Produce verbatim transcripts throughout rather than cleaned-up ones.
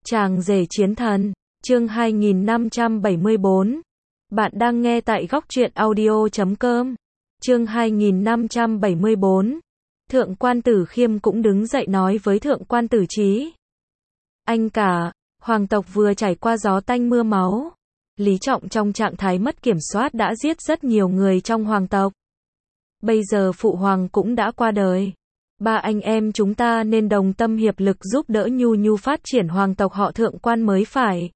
Chàng rể chiến thần, chương hai nghìn năm trăm bảy mươi bốn. Bạn đang nghe tại góc truyện audio chấm com. Chương hai nghìn năm trăm bảy mươi bốn. Thượng quan Tử Khiêm cũng đứng dậy nói với Thượng quan Tử Chí. Anh cả, hoàng tộc vừa trải qua gió tanh mưa máu. Lý Trọng trong trạng thái mất kiểm soát đã giết rất nhiều người trong hoàng tộc. Bây giờ phụ hoàng cũng đã qua đời. Ba anh em chúng ta nên đồng tâm hiệp lực giúp đỡ Nhu Nhu phát triển hoàng tộc họ Thượng quan mới phải.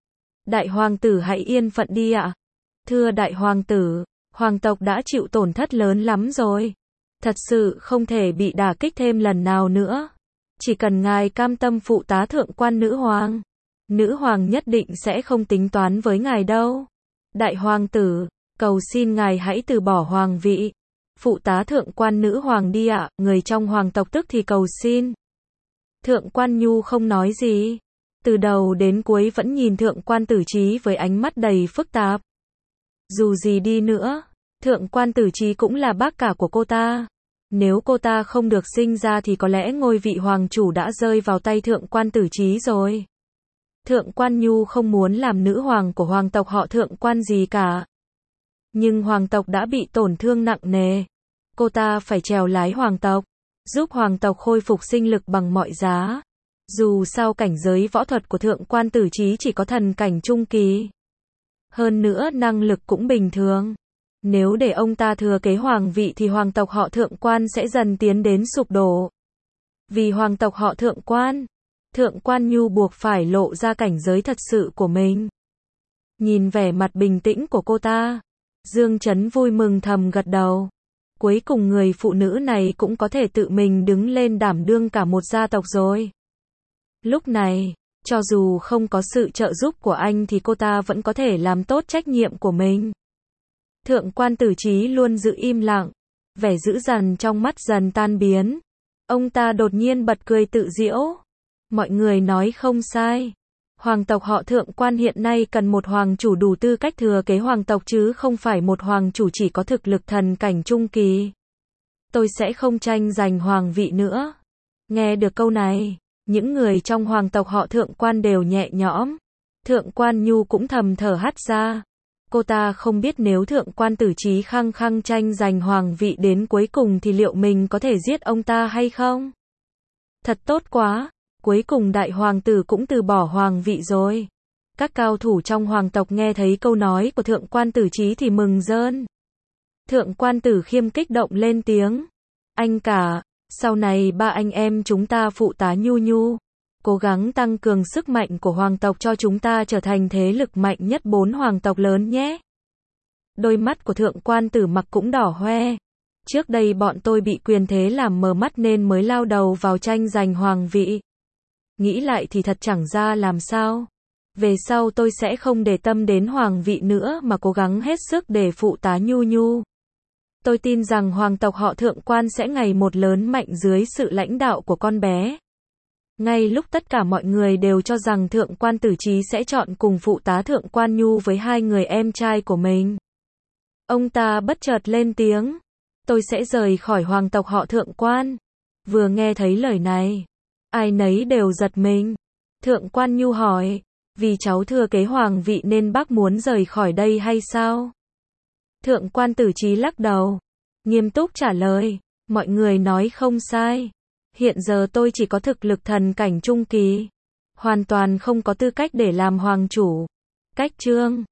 Đại hoàng tử hãy yên phận đi ạ. Thưa đại hoàng tử, hoàng tộc đã chịu tổn thất lớn lắm rồi. Thật sự không thể bị đả kích thêm lần nào nữa. Chỉ cần ngài cam tâm phụ tá thượng quan nữ hoàng, nữ hoàng nhất định sẽ không tính toán với ngài đâu. Đại hoàng tử, cầu xin ngài hãy từ bỏ hoàng vị. Phụ tá thượng quan nữ hoàng đi ạ, người trong hoàng tộc tức thì cầu xin. Thượng quan Nhu không nói gì. Từ đầu đến cuối vẫn nhìn thượng quan Tử Chí với ánh mắt đầy phức tạp. Dù gì đi nữa, thượng quan Tử Chí cũng là bác cả của cô ta. Nếu cô ta không được sinh ra thì có lẽ ngôi vị hoàng chủ đã rơi vào tay thượng quan Tử Chí rồi. Thượng quan Nhu không muốn làm nữ hoàng của hoàng tộc họ thượng quan gì cả. Nhưng hoàng tộc đã bị tổn thương nặng nề. Cô ta phải trèo lái hoàng tộc, giúp hoàng tộc khôi phục sinh lực bằng mọi giá. Dù sao cảnh giới võ thuật của thượng quan Tử Chí chỉ có thần cảnh trung kỳ. Hơn nữa năng lực cũng bình thường. Nếu để ông ta thừa kế hoàng vị thì hoàng tộc họ thượng quan sẽ dần tiến đến sụp đổ. Vì hoàng tộc họ thượng quan, thượng quan Nhu buộc phải lộ ra cảnh giới thật sự của mình. Nhìn vẻ mặt bình tĩnh của cô ta, Dương Chấn vui mừng thầm gật đầu. Cuối cùng người phụ nữ này cũng có thể tự mình đứng lên đảm đương cả một gia tộc rồi. Lúc này, cho dù không có sự trợ giúp của anh thì cô ta vẫn có thể làm tốt trách nhiệm của mình. Thượng quan Tử Chí luôn giữ im lặng, vẻ dữ dằn trong mắt dần tan biến. Ông ta đột nhiên bật cười tự giễu. Mọi người nói không sai. Hoàng tộc họ thượng quan hiện nay cần một hoàng chủ đủ tư cách thừa kế hoàng tộc chứ không phải một hoàng chủ chỉ có thực lực thần cảnh trung kỳ. Tôi sẽ không tranh giành hoàng vị nữa. Nghe được câu này, những người trong hoàng tộc họ thượng quan đều nhẹ nhõm. Thượng quan Nhu cũng thầm thở hắt ra. Cô ta không biết nếu thượng quan Tử Chí khăng khăng tranh giành hoàng vị đến cuối cùng thì liệu mình có thể giết ông ta hay không? Thật tốt quá. Cuối cùng đại hoàng tử cũng từ bỏ hoàng vị rồi. Các cao thủ trong hoàng tộc nghe thấy câu nói của thượng quan Tử Chí thì mừng rơn. Thượng quan Tử Khiêm kích động lên tiếng. Anh cả, sau này ba anh em chúng ta phụ tá Nhu Nhu, cố gắng tăng cường sức mạnh của hoàng tộc cho chúng ta trở thành thế lực mạnh nhất bốn hoàng tộc lớn nhé. Đôi mắt của thượng quan Tử Mặc cũng đỏ hoe. Trước đây bọn tôi bị quyền thế làm mờ mắt nên mới lao đầu vào tranh giành hoàng vị. Nghĩ lại thì thật chẳng ra làm sao. Về sau tôi sẽ không để tâm đến hoàng vị nữa mà cố gắng hết sức để phụ tá Nhu Nhu. Tôi tin rằng hoàng tộc họ thượng quan sẽ ngày một lớn mạnh dưới sự lãnh đạo của con bé. Ngay lúc tất cả mọi người đều cho rằng thượng quan Tử Chí sẽ chọn cùng phụ tá thượng quan Nhu với hai người em trai của mình, ông ta bất chợt lên tiếng. Tôi sẽ rời khỏi hoàng tộc họ thượng quan. Vừa nghe thấy lời này, ai nấy đều giật mình. Thượng quan Nhu hỏi, vì cháu thừa kế hoàng vị nên bác muốn rời khỏi đây hay sao? Thượng quan Tử Chí lắc đầu, nghiêm túc trả lời, mọi người nói không sai. Hiện giờ tôi chỉ có thực lực thần cảnh trung kỳ, hoàn toàn không có tư cách để làm hoàng chủ. Cách chương